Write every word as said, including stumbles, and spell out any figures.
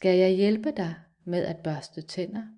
Skal jeg hjælpe dig med at børste tænder?